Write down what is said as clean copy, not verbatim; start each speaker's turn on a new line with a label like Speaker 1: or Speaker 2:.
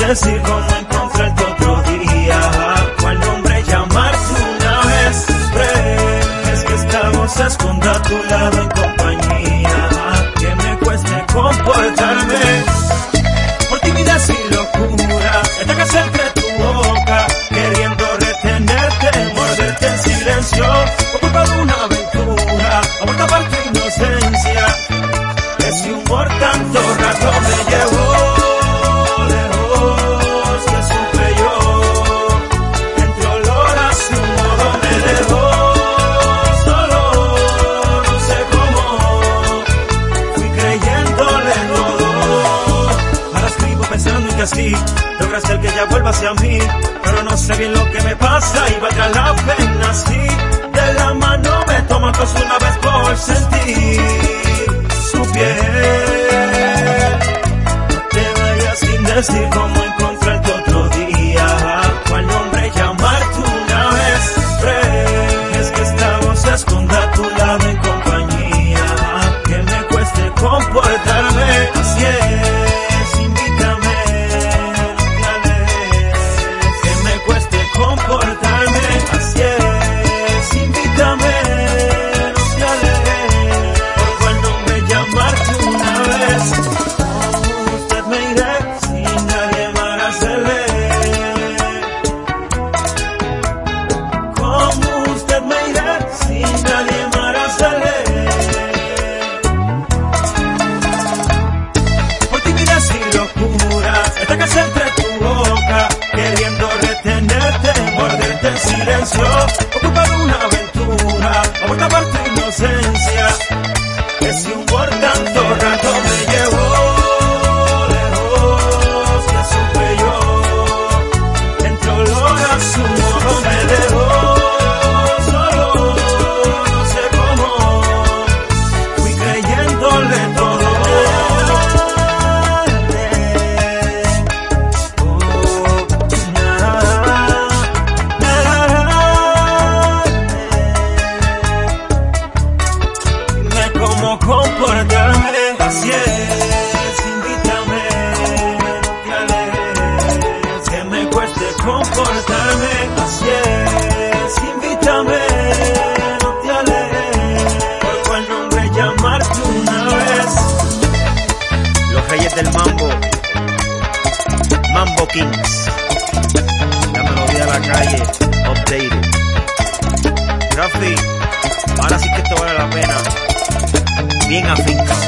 Speaker 1: decir cómo encontrarte otro día. ¿Cuál nombre llamarte una vez? Es que estamos a escondidas a tu lado en compañía. Que me cueste comportarme por timidez y locura. Esta casa entre tu boca, queriendo retenerte, morderte en silencio, por culpa de una aventura, amor tapar tu inocencia. Ese humor tanto rato me llevó lejos, que supe yo, entre olor a su modo me dejó solo, no sé cómo, fui creyéndole todo. Ahora escribo pensando en que así logra hacer que ella vuelva hacia mí, pero no sé bien lo que me pasa y valdrá la pena si de la mano me toma pues una vez por sentir su piel. No te vayas sin decir cómo encontrarte otro día. ¿Cuál nombre llamarte una vez? Es que estamos a escondidas a tu lado en compañía. Que me cueste comportarme, así es, invítame, no te alejes. Que me cueste comportarme, así es, invítame, no te alejes. ¿Por cuál nombre llamarte una vez? Como usted me iré sin nadie más hacerle. Como usted me iré sin nadie más hacerle. Por timidez y locura, esta casa entre tu boca, queriendo retenerte, morderte en silencio, por culpa de una aventura, amor tapar tu inocencia. Ese humor tanto rato me llevó lejos, que supe yo, entre olor a su modo me dejó solo, no sé cómo, fui creyéndole todo. Dime cómo comportarme, así es, invítame, no te alejes. Que me cueste comportarme, así es, invítame, no te alejes. ¿Por cuál nombre llamarte una vez?
Speaker 2: Los reyes del mambo, Mambo Kings, la melodía de la calle, updated. Rafi, ahora sí que esto vale la pena, bien afincado.